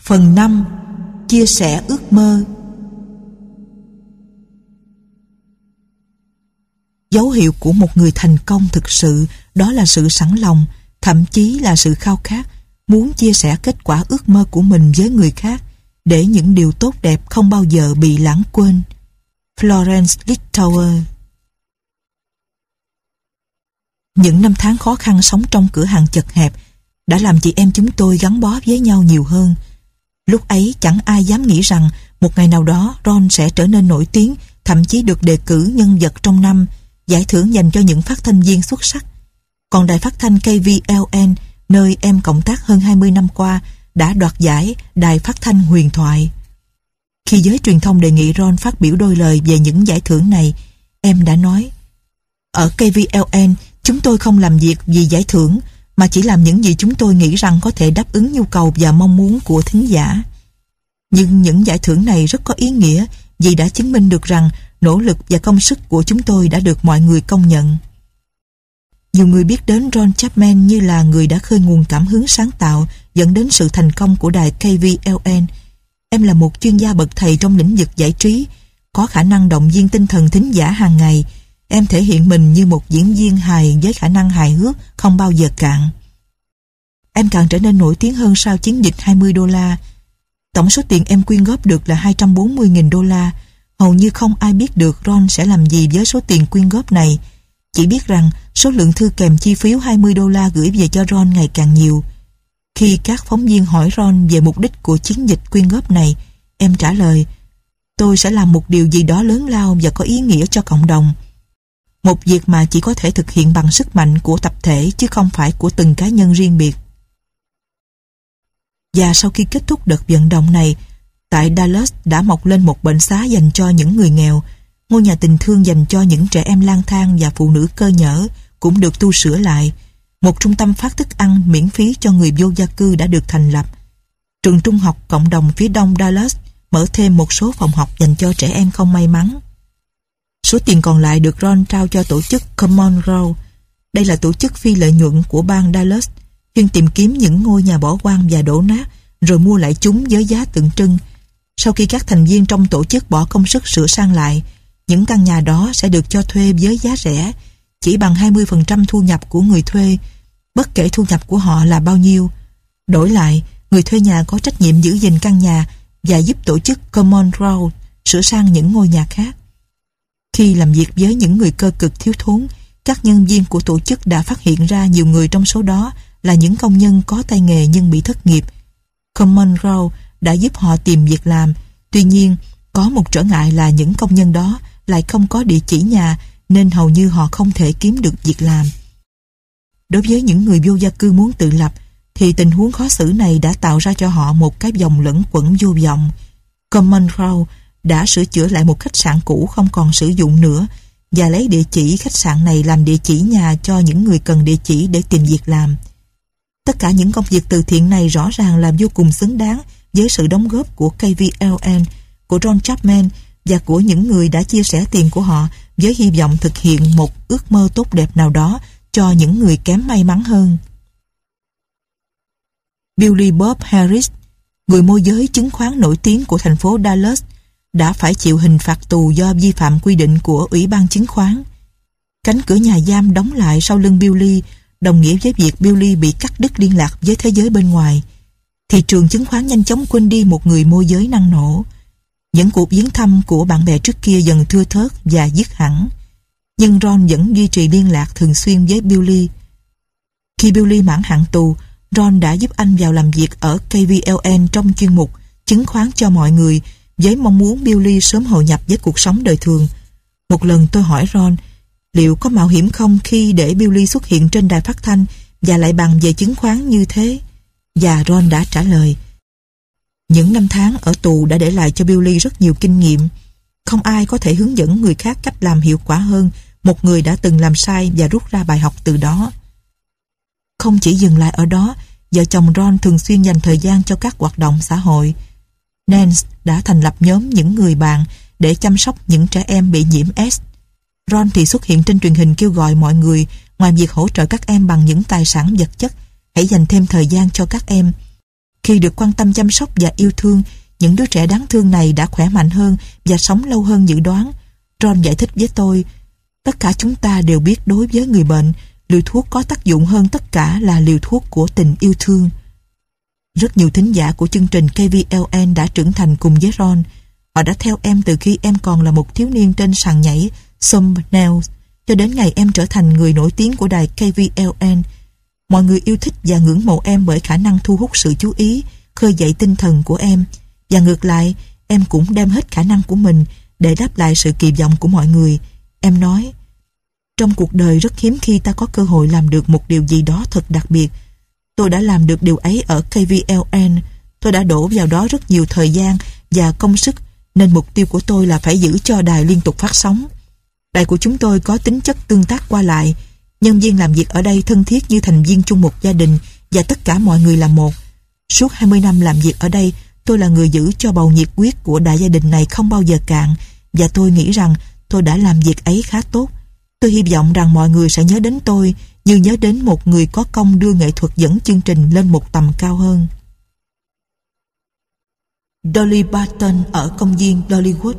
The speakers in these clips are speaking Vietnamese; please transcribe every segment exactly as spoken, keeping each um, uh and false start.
Phần năm. Chia sẻ ước mơ. Dấu hiệu của một người thành công thực sự đó là sự sẵn lòng, thậm chí là sự khao khát, muốn chia sẻ kết quả ước mơ của mình với người khác, để những điều tốt đẹp không bao giờ bị lãng quên. Florence Littauer. Những năm tháng khó khăn sống trong cửa hàng chật hẹp đã làm chị em chúng tôi gắn bó với nhau nhiều hơn. Lúc ấy chẳng ai dám nghĩ rằng một ngày nào đó Ron sẽ trở nên nổi tiếng, thậm chí được đề cử nhân vật trong năm, giải thưởng dành cho những phát thanh viên xuất sắc. Còn đài phát thanh K V L N, nơi em cộng tác hơn hai mươi năm qua, đã đoạt giải đài phát thanh huyền thoại. Khi giới truyền thông đề nghị Ron phát biểu đôi lời về những giải thưởng này, em đã nói: ở K V L N, chúng tôi không làm việc vì giải thưởng, mà chỉ làm những gì chúng tôi nghĩ rằng có thể đáp ứng nhu cầu và mong muốn của thính giả. Nhưng những giải thưởng này rất có ý nghĩa vì đã chứng minh được rằng nỗ lực và công sức của chúng tôi đã được mọi người công nhận. Nhiều người biết đến Ron Chapman như là người đã khơi nguồn cảm hứng sáng tạo dẫn đến sự thành công của đài K V L N. Em là một chuyên gia bậc thầy trong lĩnh vực giải trí, có khả năng động viên tinh thần thính giả hàng ngày. Em thể hiện mình như một diễn viên hài với khả năng hài hước không bao giờ cạn. Em càng trở nên nổi tiếng hơn sau chiến dịch hai mươi đô la. Tổng số tiền em quyên góp được là hai trăm bốn mươi nghìn đô la. Hầu như không ai biết được Ron sẽ làm gì với số tiền quyên góp này. Chỉ biết rằng số lượng thư kèm chi phiếu hai mươi đô la gửi về cho Ron ngày càng nhiều. Khi các phóng viên hỏi Ron về mục đích của chiến dịch quyên góp này, em trả lời: tôi sẽ làm một điều gì đó lớn lao và có ý nghĩa cho cộng đồng. Một việc mà chỉ có thể thực hiện bằng sức mạnh của tập thể chứ không phải của từng cá nhân riêng biệt. Và sau khi kết thúc đợt vận động này, tại Dallas đã mọc lên một bệnh xá dành cho những người nghèo. Ngôi nhà tình thương dành cho những trẻ em lang thang và phụ nữ cơ nhỡ cũng được tu sửa lại. Một trung tâm phát thức ăn miễn phí cho người vô gia cư đã được thành lập. Trường trung học cộng đồng phía đông Dallas mở thêm một số phòng học dành cho trẻ em không may mắn. Số tiền còn lại được Ron trao cho tổ chức Common Ground. Đây là tổ chức phi lợi nhuận của bang Dallas, chuyên tìm kiếm những ngôi nhà bỏ hoang và đổ nát, rồi mua lại chúng với giá tượng trưng. Sau khi các thành viên trong tổ chức bỏ công sức sửa sang lại, những căn nhà đó sẽ được cho thuê với giá rẻ, chỉ bằng hai mươi phần trăm thu nhập của người thuê, bất kể thu nhập của họ là bao nhiêu. Đổi lại, người thuê nhà có trách nhiệm giữ gìn căn nhà và giúp tổ chức Common Ground sửa sang những ngôi nhà khác. Khi làm việc với những người cơ cực thiếu thốn, các nhân viên của tổ chức đã phát hiện ra nhiều người trong số đó là những công nhân có tay nghề nhưng bị thất nghiệp. Common Ground đã giúp họ tìm việc làm. Tuy nhiên, có một trở ngại là những công nhân đó lại không có địa chỉ nhà, nên hầu như họ không thể kiếm được việc làm. Đối với những người vô gia cư muốn tự lập, thì tình huống khó xử này đã tạo ra cho họ một cái vòng lẫn quẩn vô vọng. Common Ground đã sửa chữa lại một khách sạn cũ không còn sử dụng nữa và lấy địa chỉ khách sạn này làm địa chỉ nhà cho những người cần địa chỉ để tìm việc làm. Tất cả những công việc từ thiện này rõ ràng là vô cùng xứng đáng với sự đóng góp của K V L N, của Ron Chapman và của những người đã chia sẻ tiền của họ với hy vọng thực hiện một ước mơ tốt đẹp nào đó cho những người kém may mắn hơn. Billy Bob Harris, người môi giới chứng khoán nổi tiếng của thành phố Dallas, đã phải chịu hình phạt tù do vi phạm quy định của Ủy ban chứng khoán. Cánh cửa nhà giam đóng lại sau lưng Billy đồng nghĩa với việc Billy bị cắt đứt liên lạc với thế giới bên ngoài. Thị trường chứng khoán nhanh chóng quên đi một người môi giới năng nổ. Những cuộc viếng thăm của bạn bè trước kia dần thưa thớt và dứt hẳn. Nhưng Ron vẫn duy trì liên lạc thường xuyên với Billy. Khi Billy mãn hạn tù, Ron đã giúp anh vào làm việc ở K V L N trong chuyên mục chứng khoán cho mọi người, với mong muốn Billy sớm hội nhập với cuộc sống đời thường. Một lần tôi hỏi Ron liệu có mạo hiểm không khi để Billy xuất hiện trên đài phát thanh và lại bàn về chứng khoán như thế, và Ron đã trả lời: những năm tháng ở tù đã để lại cho Billy rất nhiều kinh nghiệm. Không ai có thể hướng dẫn người khác cách làm hiệu quả hơn một người đã từng làm sai và rút ra bài học từ đó. Không chỉ dừng lại ở đó, vợ chồng Ron thường xuyên dành thời gian cho các hoạt động xã hội. Nance đã thành lập nhóm những người bạn để chăm sóc những trẻ em bị nhiễm AIDS. Ron thì xuất hiện trên truyền hình kêu gọi mọi người, ngoài việc hỗ trợ các em bằng những tài sản vật chất, hãy dành thêm thời gian cho các em. Khi được quan tâm chăm sóc và yêu thương, những đứa trẻ đáng thương này đã khỏe mạnh hơn và sống lâu hơn dự đoán. Ron giải thích với tôi, tất cả chúng ta đều biết đối với người bệnh, liều thuốc có tác dụng hơn tất cả là liều thuốc của tình yêu thương. Rất nhiều thính giả của chương trình K V L N đã trưởng thành cùng với Ron. Họ đã theo em từ khi em còn là một thiếu niên trên sàn nhảy Thumbnails cho đến ngày em trở thành người nổi tiếng của đài K V L N. Mọi người yêu thích và ngưỡng mộ em bởi khả năng thu hút sự chú ý, khơi dậy tinh thần của em. Và ngược lại, em cũng đem hết khả năng của mình để đáp lại sự kỳ vọng của mọi người. Em nói, trong cuộc đời rất hiếm khi ta có cơ hội làm được một điều gì đó thật đặc biệt. Tôi đã làm được điều ấy ở K V L N. Tôi đã đổ vào đó rất nhiều thời gian và công sức, nên mục tiêu của tôi là phải giữ cho đài liên tục phát sóng. Đài của chúng tôi có tính chất tương tác qua lại. Nhân viên làm việc ở đây thân thiết như thành viên chung một gia đình và tất cả mọi người là một. Suốt hai mươi năm làm việc ở đây, tôi là người giữ cho bầu nhiệt huyết của đại gia đình này không bao giờ cạn, và tôi nghĩ rằng tôi đã làm việc ấy khá tốt. Tôi hy vọng rằng mọi người sẽ nhớ đến tôi như nhớ đến một người có công đưa nghệ thuật dẫn chương trình lên một tầm cao hơn. Dolly Parton ở công viên Dollywood.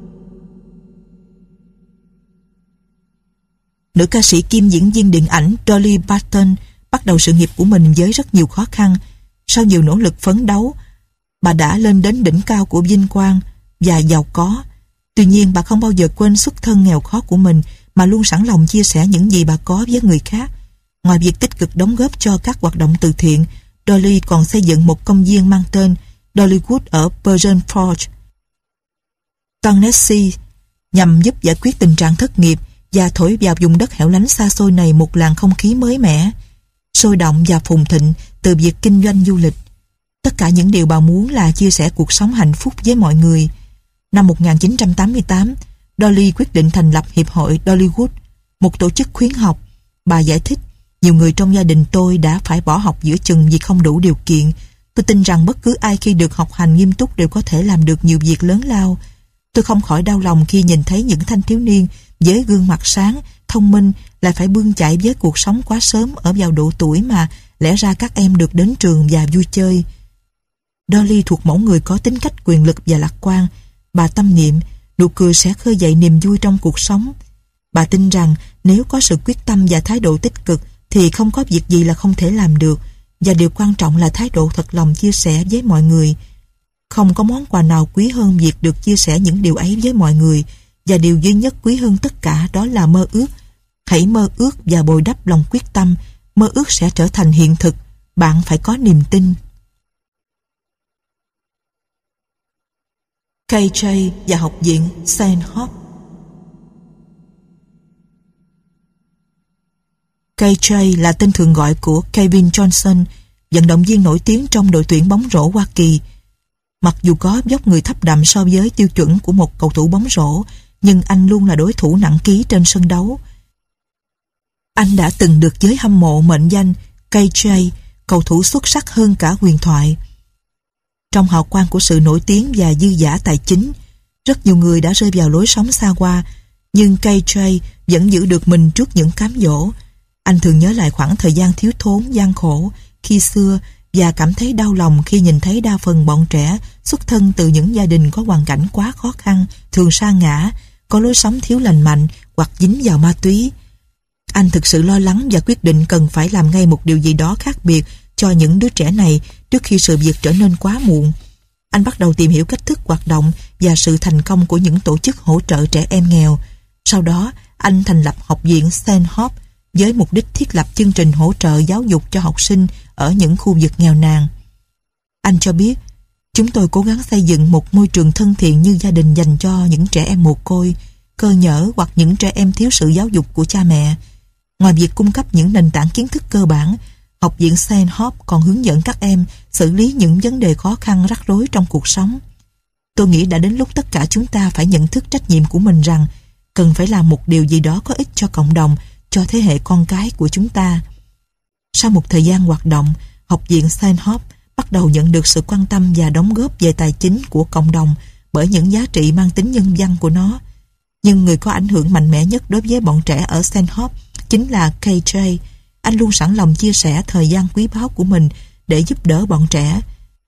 Nữ ca sĩ kiêm diễn viên điện ảnh Dolly Parton bắt đầu sự nghiệp của mình với rất nhiều khó khăn. Sau nhiều nỗ lực phấn đấu, bà đã lên đến đỉnh cao của vinh quang và giàu có. Tuy nhiên, bà không bao giờ quên xuất thân nghèo khó của mình, mà luôn sẵn lòng chia sẻ những gì bà có với người khác. Ngoài việc tích cực đóng góp cho các hoạt động từ thiện, Dolly còn xây dựng một công viên mang tên Dollywood ở Pigeon Forge, Tennessee, nhằm giúp giải quyết tình trạng thất nghiệp và thổi vào vùng đất hẻo lánh xa xôi này một làn không khí mới mẻ, sôi động và phồn thịnh từ việc kinh doanh du lịch. Tất cả những điều bà muốn là chia sẻ cuộc sống hạnh phúc với mọi người. Năm một nghìn chín trăm tám mươi tám, Dolly quyết định thành lập Hiệp hội Dollywood, một tổ chức khuyến học. Bà giải thích, nhiều người trong gia đình tôi đã phải bỏ học giữa chừng vì không đủ điều kiện. Tôi tin rằng bất cứ ai khi được học hành nghiêm túc đều có thể làm được nhiều việc lớn lao. Tôi không khỏi đau lòng khi nhìn thấy những thanh thiếu niên với gương mặt sáng, thông minh lại phải bươn chải với cuộc sống quá sớm ở vào độ tuổi mà lẽ ra các em được đến trường và vui chơi. Dolly thuộc mẫu người có tính cách quyền lực và lạc quan. Bà tâm niệm, nụ cười sẽ khơi dậy niềm vui trong cuộc sống. Bà tin rằng nếu có sự quyết tâm và thái độ tích cực thì không có việc gì là không thể làm được, và điều quan trọng là thái độ thật lòng chia sẻ với mọi người. Không có món quà nào quý hơn việc được chia sẻ những điều ấy với mọi người, và điều duy nhất quý hơn tất cả đó là mơ ước. Hãy mơ ước và bồi đắp lòng quyết tâm, mơ ước sẽ trở thành hiện thực. Bạn phải có niềm tin. K J và Học viện Saint Hope. K J là tên thường gọi của Kevin Johnson, vận động viên nổi tiếng trong đội tuyển bóng rổ Hoa Kỳ. Mặc dù có vóc người thấp đậm so với tiêu chuẩn của một cầu thủ bóng rổ, nhưng anh luôn là đối thủ nặng ký trên sân đấu. Anh đã từng được giới hâm mộ mệnh danh K J, cầu thủ xuất sắc hơn cả huyền thoại. Trong hào quang của sự nổi tiếng và dư dả tài chính, rất nhiều người đã rơi vào lối sống xa hoa, nhưng K J vẫn giữ được mình trước những cám dỗ. Anh thường nhớ lại khoảng thời gian thiếu thốn, gian khổ khi xưa và cảm thấy đau lòng khi nhìn thấy đa phần bọn trẻ xuất thân từ những gia đình có hoàn cảnh quá khó khăn, thường sa ngã, có lối sống thiếu lành mạnh hoặc dính vào ma túy. Anh thực sự lo lắng và quyết định cần phải làm ngay một điều gì đó khác biệt cho những đứa trẻ này trước khi sự việc trở nên quá muộn. Anh bắt đầu tìm hiểu cách thức hoạt động và sự thành công của những tổ chức hỗ trợ trẻ em nghèo. Sau đó, anh thành lập Học viện Saint Hope với mục đích thiết lập chương trình hỗ trợ giáo dục cho học sinh ở những khu vực nghèo nàn. Anh cho biết, chúng tôi cố gắng xây dựng một môi trường thân thiện như gia đình dành cho những trẻ em mồ côi, cơ nhở hoặc những trẻ em thiếu sự giáo dục của cha mẹ. Ngoài việc cung cấp những nền tảng kiến thức cơ bản, Học viện Saint Hope còn hướng dẫn các em xử lý những vấn đề khó khăn rắc rối trong cuộc sống. Tôi nghĩ đã đến lúc tất cả chúng ta phải nhận thức trách nhiệm của mình rằng cần phải làm một điều gì đó có ích cho cộng đồng, cho thế hệ con cái của chúng ta. Sau một thời gian hoạt động, Học viện Saint Hope bắt đầu nhận được sự quan tâm và đóng góp về tài chính của cộng đồng bởi những giá trị mang tính nhân văn của nó. Nhưng người có ảnh hưởng mạnh mẽ nhất đối với bọn trẻ ở Saint Hope chính là K J. Anh luôn sẵn lòng chia sẻ thời gian quý báu của mình để giúp đỡ bọn trẻ.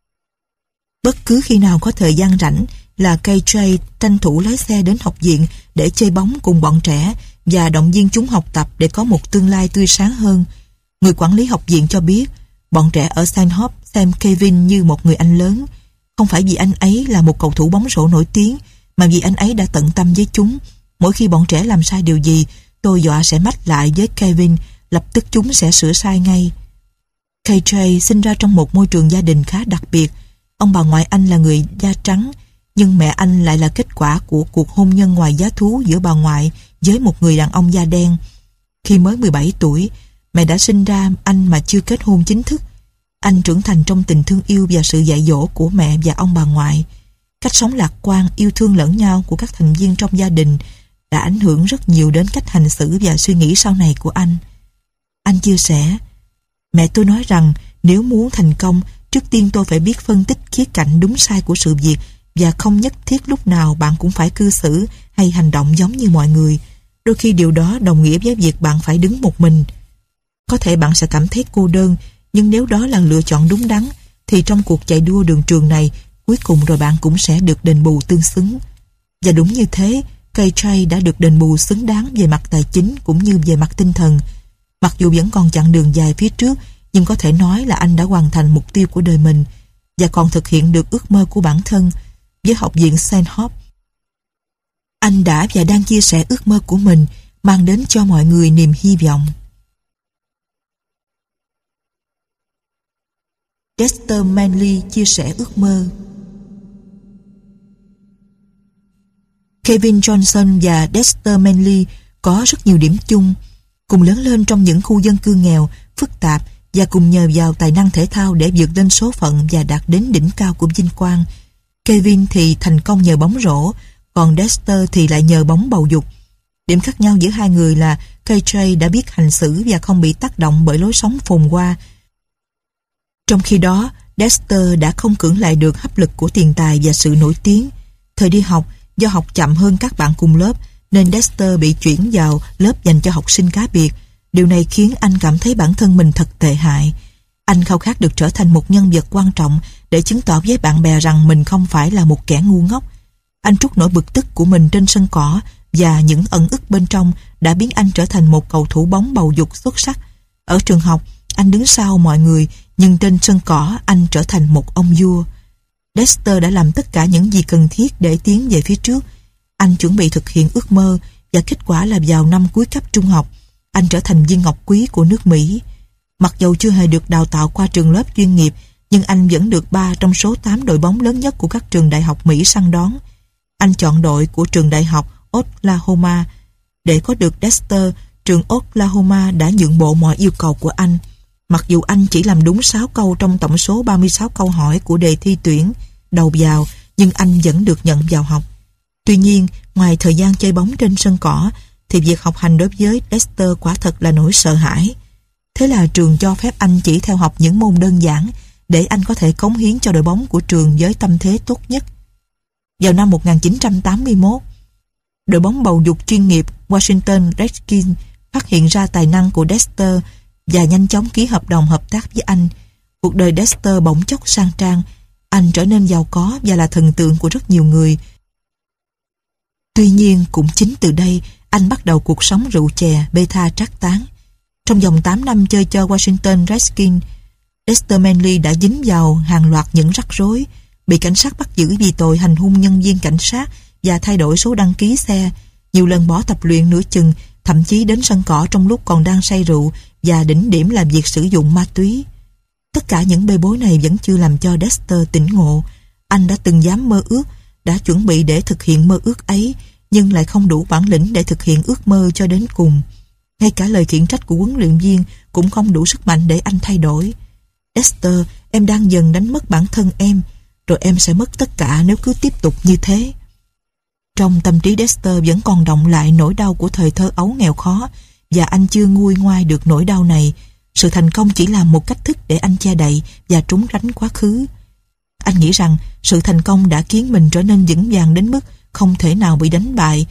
Bất cứ khi nào có thời gian rảnh là ca jê tranh thủ lái xe đến học viện để chơi bóng cùng bọn trẻ và động viên chúng học tập để có một tương lai tươi sáng hơn. Người quản lý học viện cho biết bọn trẻ ở Saint Hope xem Kevin như một người anh lớn, không phải vì anh ấy là một cầu thủ bóng rổ nổi tiếng, mà vì anh ấy đã tận tâm với chúng. Mỗi khi bọn trẻ làm sai điều gì, tôi dọa sẽ mách lại với Kevin, lập tức chúng sẽ sửa sai ngay. ca jê sinh ra trong một môi trường gia đình khá đặc biệt. Ông bà ngoại anh là người da trắng, nhưng mẹ anh lại là kết quả của cuộc hôn nhân ngoài giá thú giữa bà ngoại với một người đàn ông da đen. Khi mới mười bảy tuổi, mẹ đã sinh ra anh mà chưa kết hôn chính thức. Anh trưởng thành trong tình thương yêu và sự dạy dỗ của mẹ và ông bà ngoại. Cách sống lạc quan, yêu thương lẫn nhau của các thành viên trong gia đình đã ảnh hưởng rất nhiều đến cách hành xử và suy nghĩ sau này của anh. Anh chia sẻ, mẹ tôi nói rằng nếu muốn thành công, trước tiên tôi phải biết phân tích khía cạnh đúng sai của sự việc và không nhất thiết lúc nào bạn cũng phải cư xử hay hành động giống như mọi người. Đôi khi điều đó đồng nghĩa với việc bạn phải đứng một mình. Có thể bạn sẽ cảm thấy cô đơn, nhưng nếu đó là lựa chọn đúng đắn, thì trong cuộc chạy đua đường trường này, cuối cùng rồi bạn cũng sẽ được đền bù tương xứng. Và đúng như thế, ca jê đã được đền bù xứng đáng về mặt tài chính cũng như về mặt tinh thần. Mặc dù vẫn còn chặng đường dài phía trước, nhưng có thể nói là anh đã hoàn thành mục tiêu của đời mình và còn thực hiện được ước mơ của bản thân. Với học viện Saint Hope, anh đã và đang chia sẻ ước mơ của mình, mang đến cho mọi người niềm hy vọng. Dexter Manley chia sẻ ước mơ. Kevin Johnson và Dexter Manley có rất nhiều điểm chung, cùng lớn lên trong những khu dân cư nghèo, phức tạp và cùng nhờ vào tài năng thể thao để vượt lên số phận và đạt đến đỉnh cao của vinh quang. Kevin thì thành công nhờ bóng rổ, còn Dexter thì lại nhờ bóng bầu dục. Điểm khác nhau giữa hai người là ca jê đã biết hành xử và không bị tác động bởi lối sống phồn hoa. Trong khi đó, Dexter đã không cưỡng lại được hấp lực của tiền tài và sự nổi tiếng. Thời đi học, do học chậm hơn các bạn cùng lớp, nên Dexter bị chuyển vào lớp dành cho học sinh cá biệt. Điều này khiến anh cảm thấy bản thân mình thật tệ hại. Anh khao khát được trở thành một nhân vật quan trọng để chứng tỏ với bạn bè rằng mình không phải là một kẻ ngu ngốc. Anh trút nỗi bực tức của mình trên sân cỏ và những ẩn ức bên trong đã biến anh trở thành một cầu thủ bóng bầu dục xuất sắc. Ở trường học, anh đứng sau mọi người, nhưng trên sân cỏ anh trở thành một ông vua. Dexter đã làm tất cả những gì cần thiết để tiến về phía trước. Anh chuẩn bị thực hiện ước mơ và kết quả là vào năm cuối cấp trung học, anh trở thành viên ngọc quý của nước Mỹ. Mặc dầu chưa hề được đào tạo qua trường lớp chuyên nghiệp, nhưng anh vẫn được ba trong số tám đội bóng lớn nhất của các trường đại học Mỹ săn đón. Anh chọn đội của trường đại học Oklahoma. Để có được Dexter, trường Oklahoma đã nhượng bộ mọi yêu cầu của anh. Mặc dù anh chỉ làm đúng sáu câu trong tổng số ba mươi sáu câu hỏi của đề thi tuyển đầu vào, nhưng anh vẫn được nhận vào học. Tuy nhiên, ngoài thời gian chơi bóng trên sân cỏ, thì việc học hành đối với Dexter quả thật là nỗi sợ hãi. Thế là trường cho phép anh chỉ theo học những môn đơn giản để anh có thể cống hiến cho đội bóng của trường với tâm thế tốt nhất. Vào năm một nghìn chín trăm tám mươi mốt, đội bóng bầu dục chuyên nghiệp Washington Redskins phát hiện ra tài năng của Dexter và nhanh chóng ký hợp đồng hợp tác với anh. Cuộc đời Dexter bỗng chốc sang trang, anh trở nên giàu có và là thần tượng của rất nhiều người. Tuy nhiên, cũng chính từ đây, anh bắt đầu cuộc sống rượu chè, bê tha trác tán. Trong vòng tám năm chơi cho Washington Redskins, Dexter Manley đã dính vào hàng loạt những rắc rối, bị cảnh sát bắt giữ vì tội hành hung nhân viên cảnh sát và thay đổi số đăng ký xe, nhiều lần bỏ tập luyện nửa chừng, thậm chí đến sân cỏ trong lúc còn đang say rượu và đỉnh điểm là việc sử dụng ma túy. Tất cả những bê bối này vẫn chưa làm cho Dexter tỉnh ngộ. Anh đã từng dám mơ ước, đã chuẩn bị để thực hiện mơ ước ấy, nhưng lại không đủ bản lĩnh để thực hiện ước mơ cho đến cùng. Ngay cả lời khiển trách của huấn luyện viên cũng không đủ sức mạnh để anh thay đổi. Dexter, em đang dần đánh mất bản thân em, rồi em sẽ mất tất cả nếu cứ tiếp tục như thế. Trong tâm trí Dexter vẫn còn đọng lại nỗi đau của thời thơ ấu nghèo khó, và anh chưa nguôi ngoai được nỗi đau này. Sự thành công chỉ là một cách thức để anh che đậy và trốn tránh quá khứ. Anh nghĩ rằng sự thành công đã khiến mình trở nên vững vàng đến mức không thể nào bị đánh bại,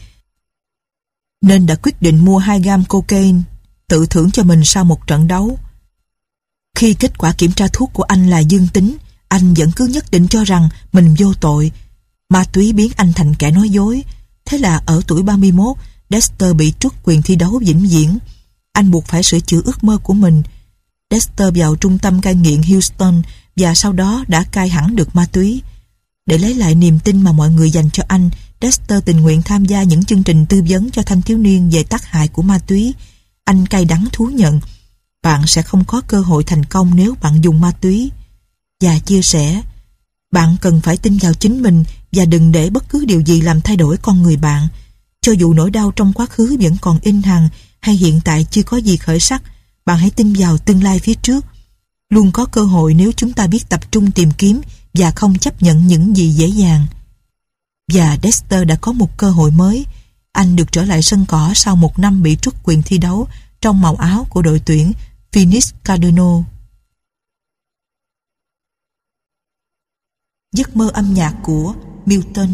nên đã quyết định mua hai gam cocaine, tự thưởng cho mình sau một trận đấu. Khi kết quả kiểm tra thuốc của anh là dương tính, Anh vẫn cứ nhất định cho rằng mình vô tội. Ma túy biến anh thành kẻ nói dối. Thế là ở tuổi ba mươi mốt, Dexter bị truất quyền thi đấu vĩnh viễn. Anh buộc phải sửa chữa ước mơ của mình. Dexter vào trung tâm cai nghiện Houston và sau đó đã cai hẳn được ma túy. Để lấy lại niềm tin mà mọi người dành cho anh, Dexter tình nguyện tham gia những chương trình tư vấn cho thanh thiếu niên về tác hại của ma túy. Anh cay đắng thú nhận, bạn sẽ không có cơ hội thành công nếu bạn dùng ma túy. Và chia sẻ, bạn cần phải tin vào chính mình và đừng để bất cứ điều gì làm thay đổi con người bạn. Cho dù nỗi đau trong quá khứ vẫn còn in hằn hay hiện tại chưa có gì khởi sắc, bạn hãy tin vào tương lai phía trước. Luôn có cơ hội nếu chúng ta biết tập trung tìm kiếm và không chấp nhận những gì dễ dàng. Và Dexter đã có một cơ hội mới. Anh được trở lại sân cỏ sau một năm bị truất quyền thi đấu trong màu áo của đội tuyển Phoenix Cardinal. Giấc mơ âm nhạc của Milton.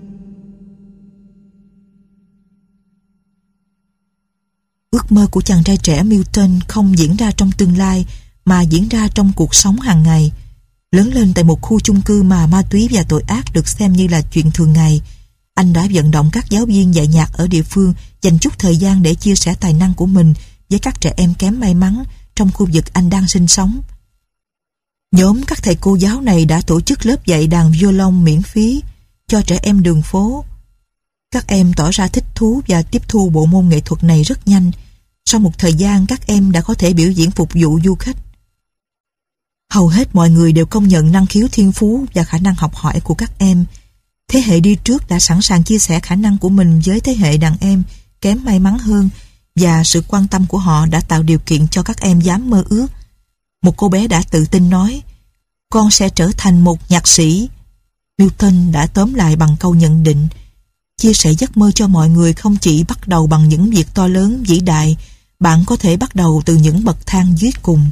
Ước mơ của chàng trai trẻ Milton không diễn ra trong tương lai mà diễn ra trong cuộc sống hàng ngày. Lớn lên tại một khu chung cư mà ma túy và tội ác được xem như là chuyện thường ngày, anh đã vận động các giáo viên dạy nhạc ở địa phương dành chút thời gian để chia sẻ tài năng của mình với các trẻ em kém may mắn trong khu vực anh đang sinh sống. Nhóm các thầy cô giáo này đã tổ chức lớp dạy đàn violon miễn phí cho trẻ em đường phố. Các em tỏ ra thích thú và tiếp thu bộ môn nghệ thuật này rất nhanh. Sau một thời gian, các em đã có thể biểu diễn phục vụ du khách. Hầu hết mọi người đều công nhận năng khiếu thiên phú và khả năng học hỏi của các em. Thế hệ đi trước đã sẵn sàng chia sẻ khả năng của mình với thế hệ đàn em kém may mắn hơn, và sự quan tâm của họ đã tạo điều kiện cho các em dám mơ ước. Một cô bé đã tự tin nói, con sẽ trở thành một nhạc sĩ. Milton đã tóm lại bằng câu nhận định, chia sẻ giấc mơ cho mọi người không chỉ bắt đầu bằng những việc to lớn, vĩ đại, bạn có thể bắt đầu từ những bậc thang dưới cùng.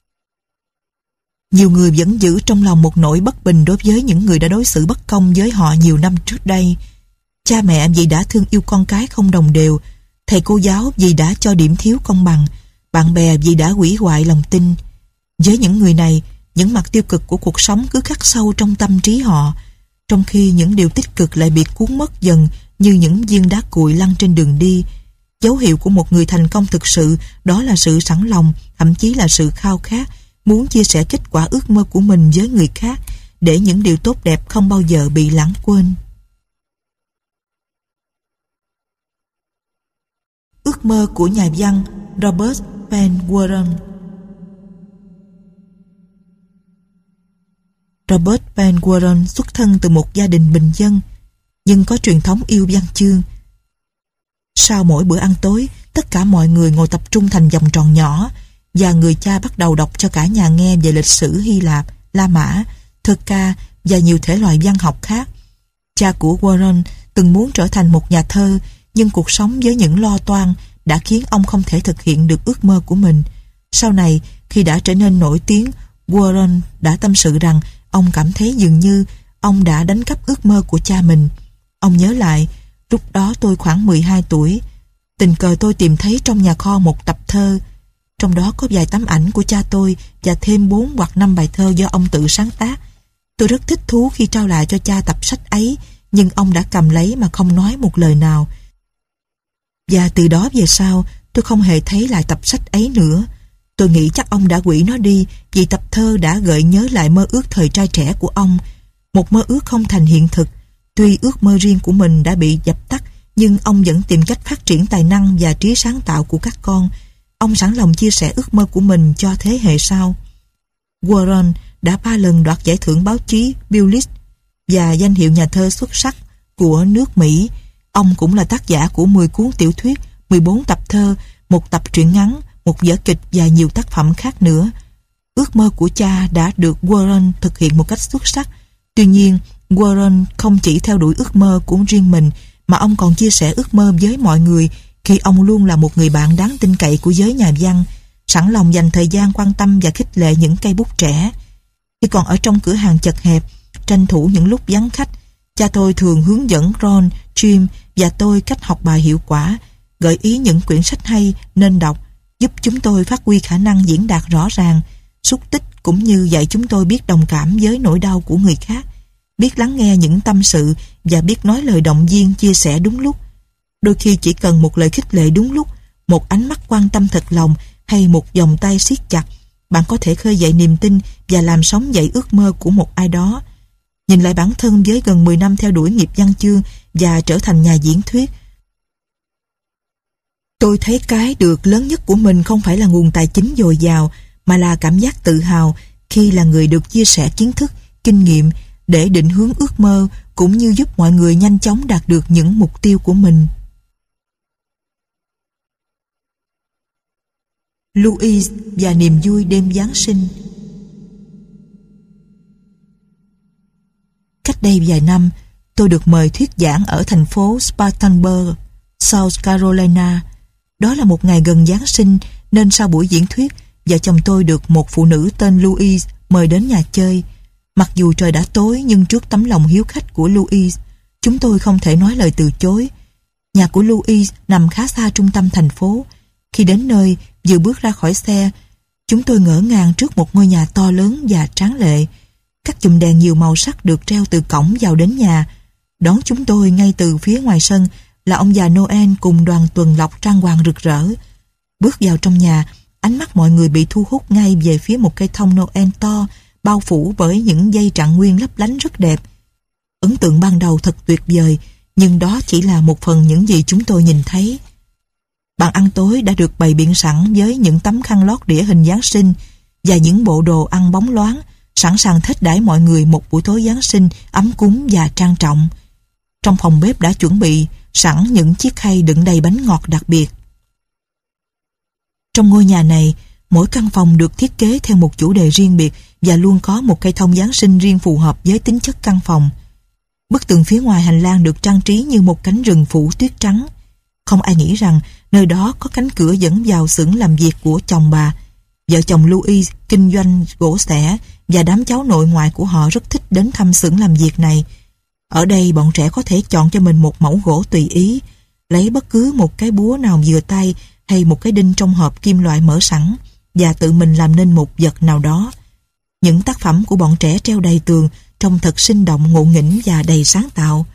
Nhiều người vẫn giữ trong lòng một nỗi bất bình đối với những người đã đối xử bất công với họ nhiều năm trước đây. Cha mẹ vì đã thương yêu con cái không đồng đều, thầy cô giáo vì đã cho điểm thiếu công bằng, bạn bè vì đã hủy hoại lòng tin. Với những người này, những mặt tiêu cực của cuộc sống cứ khắc sâu trong tâm trí họ, trong khi những điều tích cực lại bị cuốn mất dần như những viên đá cuội lăn trên đường đi. Dấu hiệu của một người thành công thực sự đó là sự sẵn lòng, thậm chí là sự khao khát, muốn chia sẻ kết quả ước mơ của mình với người khác, để những điều tốt đẹp không bao giờ bị lãng quên. Ước mơ của nhà văn Robert Penn Warren. Robert Penn Warren xuất thân từ một gia đình bình dân, nhưng có truyền thống yêu văn chương. Sau mỗi bữa ăn tối, tất cả mọi người ngồi tập trung thành vòng tròn nhỏ, và người cha bắt đầu đọc cho cả nhà nghe về lịch sử Hy Lạp, La Mã, thơ ca và nhiều thể loại văn học khác. Cha của Warren từng muốn trở thành một nhà thơ, nhưng cuộc sống với những lo toan đã khiến ông không thể thực hiện được ước mơ của mình. Sau này, khi đã trở nên nổi tiếng, Warren đã tâm sự rằng ông cảm thấy dường như ông đã đánh cắp ước mơ của cha mình. Ông nhớ lại, lúc đó tôi khoảng mười hai tuổi. Tình cờ tôi tìm thấy trong nhà kho một tập thơ. Trong đó có vài tấm ảnh của cha tôi và thêm bốn hoặc năm bài thơ do ông tự sáng tác. Tôi rất thích thú khi trao lại cho cha tập sách ấy, nhưng ông đã cầm lấy mà không nói một lời nào. Và từ đó về sau, tôi không hề thấy lại tập sách ấy nữa. Tôi nghĩ chắc ông đã hủy nó đi vì tập thơ đã gợi nhớ lại mơ ước thời trai trẻ của ông. Một mơ ước không thành hiện thực. Tuy ước mơ riêng của mình đã bị dập tắt, nhưng ông vẫn tìm cách phát triển tài năng và trí sáng tạo của các con. Ông sẵn lòng chia sẻ ước mơ của mình cho thế hệ sau. Warren đã ba lần đoạt giải thưởng báo chí Pulitzer và danh hiệu nhà thơ xuất sắc của nước Mỹ. Ông cũng là tác giả của mười cuốn tiểu thuyết, mười bốn tập thơ, một tập truyện ngắn, một vở kịch và nhiều tác phẩm khác nữa. Ước mơ của cha đã được Warren thực hiện một cách xuất sắc. Tuy nhiên, Warren không chỉ theo đuổi ước mơ của riêng mình, mà ông còn chia sẻ ước mơ với mọi người, khi ông luôn là một người bạn đáng tin cậy của giới nhà văn, sẵn lòng dành thời gian quan tâm và khích lệ những cây bút trẻ. Khi còn ở trong cửa hàng chật hẹp, tranh thủ những lúc vắng khách, cha tôi thường hướng dẫn Ron, Jim và tôi cách học bài hiệu quả, gợi ý những quyển sách hay nên đọc, giúp chúng tôi phát huy khả năng diễn đạt rõ ràng, xúc tích cũng như dạy chúng tôi biết đồng cảm với nỗi đau của người khác, biết lắng nghe những tâm sự và biết nói lời động viên chia sẻ đúng lúc. Đôi khi chỉ cần một lời khích lệ đúng lúc, một ánh mắt quan tâm thật lòng hay một vòng tay siết chặt, bạn có thể khơi dậy niềm tin và làm sống dậy ước mơ của một ai đó. Nhìn lại bản thân với gần mười năm theo đuổi nghiệp văn chương và trở thành nhà diễn thuyết, tôi thấy cái được lớn nhất của mình không phải là nguồn tài chính dồi dào, mà là cảm giác tự hào khi là người được chia sẻ kiến thức, kinh nghiệm để định hướng ước mơ cũng như giúp mọi người nhanh chóng đạt được những mục tiêu của mình. Louise và niềm vui đêm Giáng sinh. Cách đây vài năm, tôi được mời thuyết giảng ở thành phố Spartanburg, South Carolina. Đó là một ngày gần Giáng sinh, nên sau buổi diễn thuyết, vợ chồng tôi được một phụ nữ tên Louise mời đến nhà chơi. Mặc dù trời đã tối, nhưng trước tấm lòng hiếu khách của Louise, chúng tôi không thể nói lời từ chối. Nhà của Louise nằm khá xa trung tâm thành phố. Khi đến nơi, vừa bước ra khỏi xe, chúng tôi ngỡ ngàng trước một ngôi nhà to lớn và tráng lệ. Các chùm đèn nhiều màu sắc được treo từ cổng vào đến nhà. Đón chúng tôi ngay từ phía ngoài sân là ông già Noel cùng đoàn tuần lộc trang hoàng rực rỡ. Bước vào trong nhà, ánh mắt mọi người bị thu hút ngay về phía một cây thông Noel to, bao phủ bởi những dây trạng nguyên lấp lánh rất đẹp. Ấn tượng ban đầu thật tuyệt vời, nhưng đó chỉ là một phần những gì chúng tôi nhìn thấy. Bàn ăn tối đã được bày biện sẵn với những tấm khăn lót đĩa hình Giáng sinh và những bộ đồ ăn bóng loáng, sẵn sàng thết đãi mọi người một buổi tối Giáng sinh ấm cúng và trang trọng. Trong phòng bếp đã chuẩn bị sẵn những chiếc khay đựng đầy bánh ngọt đặc biệt. Trong ngôi nhà này, mỗi căn phòng được thiết kế theo một chủ đề riêng biệt và luôn có một cây thông Giáng sinh riêng phù hợp với tính chất căn phòng. Bức tường phía ngoài hành lang được trang trí như một cánh rừng phủ tuyết trắng. Không ai nghĩ rằng nơi đó có cánh cửa dẫn vào xưởng làm việc của chồng bà. Vợ chồng Louise kinh doanh gỗ xẻ và đám cháu nội ngoại của họ rất thích đến thăm xưởng làm việc này. Ở đây bọn trẻ có thể chọn cho mình một mẫu gỗ tùy ý, lấy bất cứ một cái búa nào vừa tay hay một cái đinh trong hộp kim loại mở sẵn và tự mình làm nên một vật nào đó. Những tác phẩm của bọn trẻ treo đầy tường trông thật sinh động, ngộ nghĩnh và đầy sáng tạo.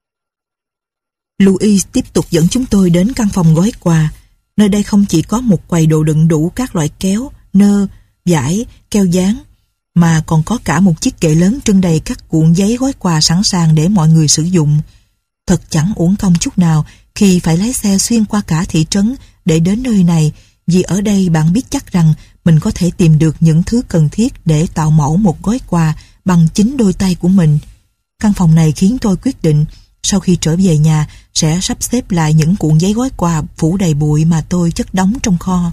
Louise tiếp tục dẫn chúng tôi đến căn phòng gói quà. Nơi đây không chỉ có một quầy đồ đựng đủ các loại kéo, nơ, vải, keo dán, mà còn có cả một chiếc kệ lớn trưng đầy các cuộn giấy gói quà sẵn sàng để mọi người sử dụng. Thật chẳng uổng công chút nào khi phải lái xe xuyên qua cả thị trấn để đến nơi này, vì ở đây bạn biết chắc rằng mình có thể tìm được những thứ cần thiết để tạo mẫu một gói quà bằng chính đôi tay của mình. Căn phòng này khiến tôi quyết định sau khi trở về nhà sẽ sắp xếp lại những cuộn giấy gói quà phủ đầy bụi mà tôi chất đóng trong kho.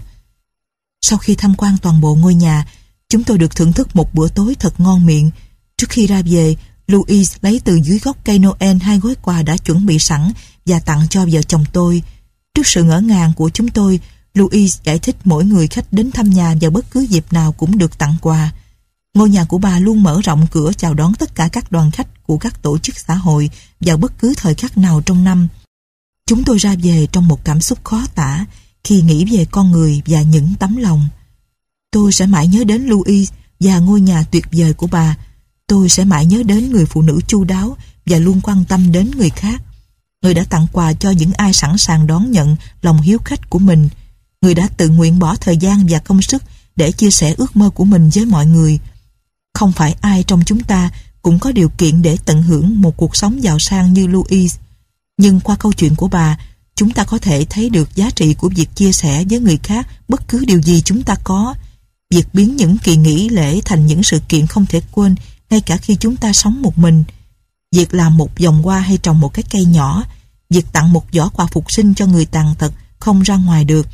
Sau khi tham quan toàn bộ ngôi nhà, chúng tôi được thưởng thức một bữa tối thật ngon miệng. Trước khi ra về, Louise lấy từ dưới gốc cây Noel hai gói quà đã chuẩn bị sẵn và tặng cho vợ chồng tôi. Trước sự ngỡ ngàng của chúng tôi, Louise giải thích mỗi người khách đến thăm nhà vào bất cứ dịp nào cũng được tặng quà. Ngôi nhà của bà luôn mở rộng cửa chào đón tất cả các đoàn khách của các tổ chức xã hội vào bất cứ thời khắc nào trong năm. Chúng tôi ra về trong một cảm xúc khó tả khi nghĩ về con người và những tấm lòng. Tôi sẽ mãi nhớ đến Louise và ngôi nhà tuyệt vời của bà. Tôi sẽ mãi nhớ đến người phụ nữ chu đáo và luôn quan tâm đến người khác. Người đã tặng quà cho những ai sẵn sàng đón nhận lòng hiếu khách của mình. Người đã tự nguyện bỏ thời gian và công sức để chia sẻ ước mơ của mình với mọi người. Không phải ai trong chúng ta cũng có điều kiện để tận hưởng một cuộc sống giàu sang như Louise. Nhưng qua câu chuyện của bà, chúng ta có thể thấy được giá trị của việc chia sẻ với người khác bất cứ điều gì chúng ta có. Việc biến những kỳ nghỉ lễ thành những sự kiện không thể quên ngay cả khi chúng ta sống một mình. Việc làm một vòng hoa hay trồng một cái cây nhỏ. Việc tặng một giỏ quà phục sinh cho người tàn tật không ra ngoài được.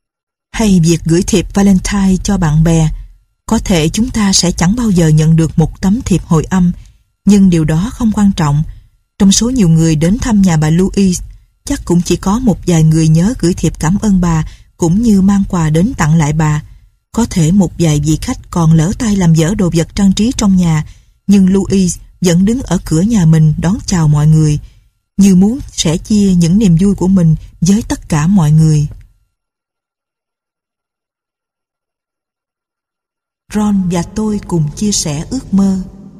Hay việc gửi thiệp Valentine cho bạn bè. Có thể chúng ta sẽ chẳng bao giờ nhận được một tấm thiệp hồi âm, nhưng điều đó không quan trọng. Trong số nhiều người đến thăm nhà bà Louise, chắc cũng chỉ có một vài người nhớ gửi thiệp cảm ơn bà cũng như mang quà đến tặng lại bà. Có thể một vài vị khách còn lỡ tay làm dở đồ vật trang trí trong nhà, nhưng Louise vẫn đứng ở cửa nhà mình đón chào mọi người, như muốn sẻ chia những niềm vui của mình với tất cả mọi người. Ron và tôi cùng chia sẻ ước mơ.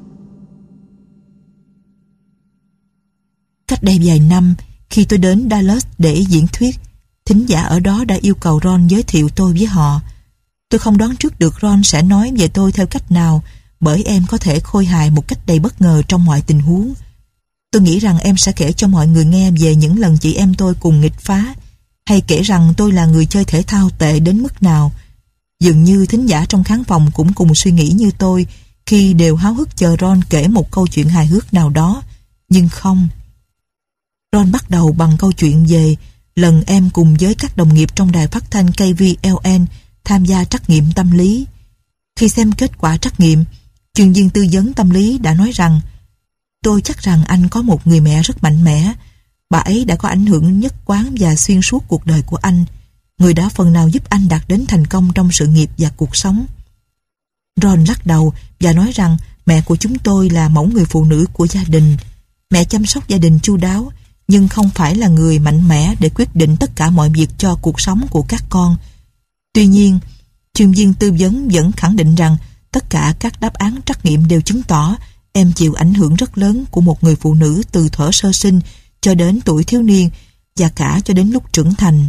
Cách đây vài năm, khi tôi đến Dallas để diễn thuyết, thính giả ở đó đã yêu cầu Ron giới thiệu tôi với họ. Tôi không đoán trước được Ron sẽ nói về tôi theo cách nào, bởi em có thể khôi hài một cách đầy bất ngờ trong mọi tình huống. Tôi nghĩ rằng em sẽ kể cho mọi người nghe về những lần chị em tôi cùng nghịch phá, hay kể rằng tôi là người chơi thể thao tệ đến mức nào. Dường như thính giả trong khán phòng cũng cùng suy nghĩ như tôi, khi đều háo hức chờ Ron kể một câu chuyện hài hước nào đó. Nhưng không. Ron bắt đầu bằng câu chuyện về lần em cùng với các đồng nghiệp trong đài phát thanh K V L N tham gia trắc nghiệm tâm lý. Khi xem kết quả trắc nghiệm, chuyên viên tư vấn tâm lý đã nói rằng: tôi chắc rằng anh có một người mẹ rất mạnh mẽ. Bà ấy đã có ảnh hưởng nhất quán và xuyên suốt cuộc đời của anh. Người đã phần nào giúp anh đạt đến thành công trong sự nghiệp và cuộc sống. Ron lắc đầu và nói rằng mẹ của chúng tôi là mẫu người phụ nữ của gia đình. Mẹ chăm sóc gia đình chu đáo, nhưng không phải là người mạnh mẽ để quyết định tất cả mọi việc cho cuộc sống của các con. Tuy nhiên, chuyên viên tư vấn vẫn khẳng định rằng tất cả các đáp án trắc nghiệm đều chứng tỏ em chịu ảnh hưởng rất lớn của một người phụ nữ từ thuở sơ sinh cho đến tuổi thiếu niên và cả cho đến lúc trưởng thành.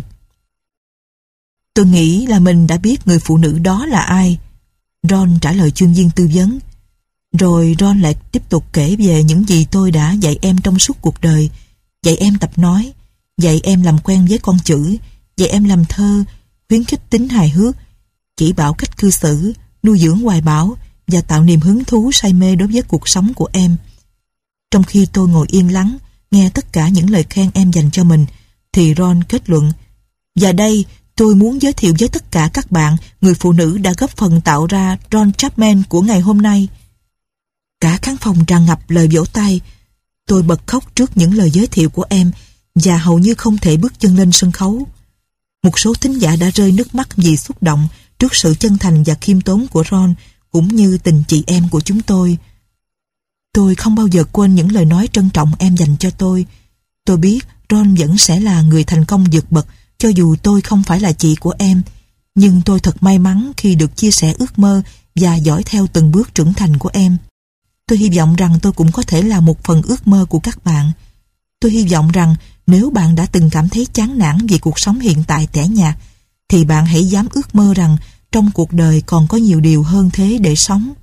Tôi nghĩ là mình đã biết người phụ nữ đó là ai. Ron trả lời chuyên viên tư vấn. Rồi Ron lại tiếp tục kể về những gì tôi đã dạy em trong suốt cuộc đời. Dạy em tập nói, dạy em làm quen với con chữ, dạy em làm thơ, khuyến khích tính hài hước, chỉ bảo cách cư xử, nuôi dưỡng hoài bão và tạo niềm hứng thú say mê đối với cuộc sống của em. Trong khi tôi ngồi yên lắng, nghe tất cả những lời khen em dành cho mình, thì Ron kết luận: và đây, tôi muốn giới thiệu với tất cả các bạn người phụ nữ đã góp phần tạo ra Ron Chapman của ngày hôm nay. Cả khán phòng tràn ngập lời vỗ tay. Tôi bật khóc trước những lời giới thiệu của em và hầu như không thể bước chân lên sân khấu. Một số thính giả đã rơi nước mắt vì xúc động trước sự chân thành và khiêm tốn của Ron, cũng như tình chị em của chúng tôi. Tôi không bao giờ quên những lời nói trân trọng em dành cho tôi. Tôi biết Ron vẫn sẽ là người thành công vượt bậc cho dù tôi không phải là chị của em, nhưng tôi thật may mắn khi được chia sẻ ước mơ và dõi theo từng bước trưởng thành của em. Tôi hy vọng rằng tôi cũng có thể là một phần ước mơ của các bạn. Tôi hy vọng rằng nếu bạn đã từng cảm thấy chán nản vì cuộc sống hiện tại tẻ nhạt, thì bạn hãy dám ước mơ rằng trong cuộc đời còn có nhiều điều hơn thế để sống.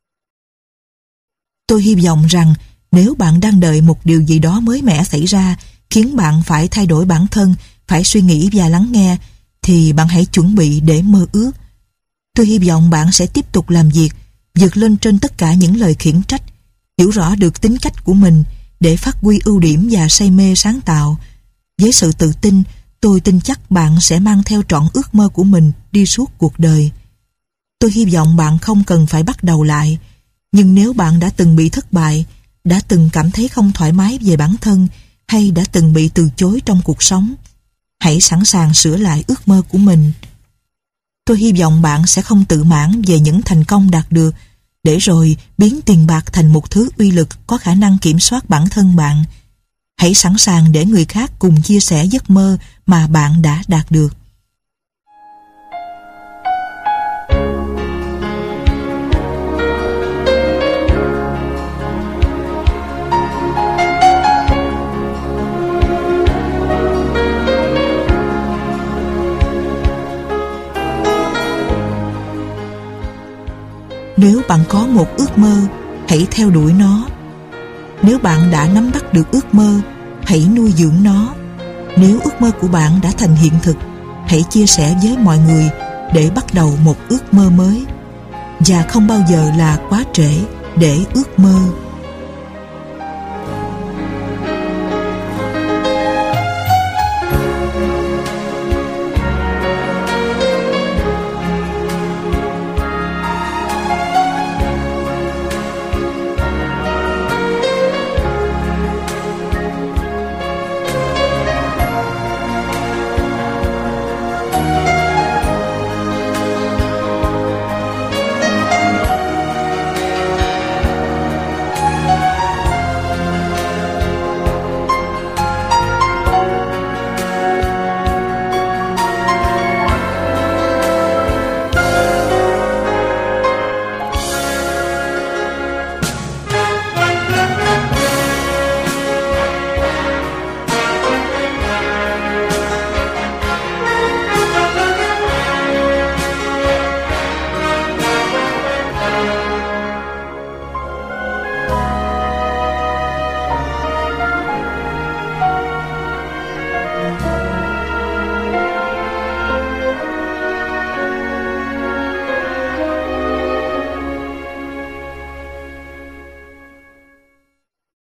Tôi hy vọng rằng nếu bạn đang đợi một điều gì đó mới mẻ xảy ra, khiến bạn phải thay đổi bản thân, phải suy nghĩ và lắng nghe, thì bạn hãy chuẩn bị để mơ ước. Tôi hy vọng bạn sẽ tiếp tục làm việc, vượt lên trên tất cả những lời khiển trách, hiểu rõ được tính cách của mình để phát huy ưu điểm và say mê sáng tạo. Với sự tự tin, tôi tin chắc bạn sẽ mang theo trọn ước mơ của mình đi suốt cuộc đời. Tôi hy vọng bạn không cần phải bắt đầu lại, nhưng nếu bạn đã từng bị thất bại, đã từng cảm thấy không thoải mái về bản thân, hay đã từng bị từ chối trong cuộc sống, hãy sẵn sàng sửa lại ước mơ của mình. Tôi hy vọng bạn sẽ không tự mãn về những thành công đạt được, để rồi biến tiền bạc thành một thứ uy lực có khả năng kiểm soát bản thân bạn. Hãy sẵn sàng để người khác cùng chia sẻ giấc mơ mà bạn đã đạt được. Nếu bạn có một ước mơ, hãy theo đuổi nó. Nếu bạn đã nắm bắt được ước mơ, hãy nuôi dưỡng nó. Nếu ước mơ của bạn đã thành hiện thực, hãy chia sẻ với mọi người để bắt đầu một ước mơ mới. Và không bao giờ là quá trễ để ước mơ.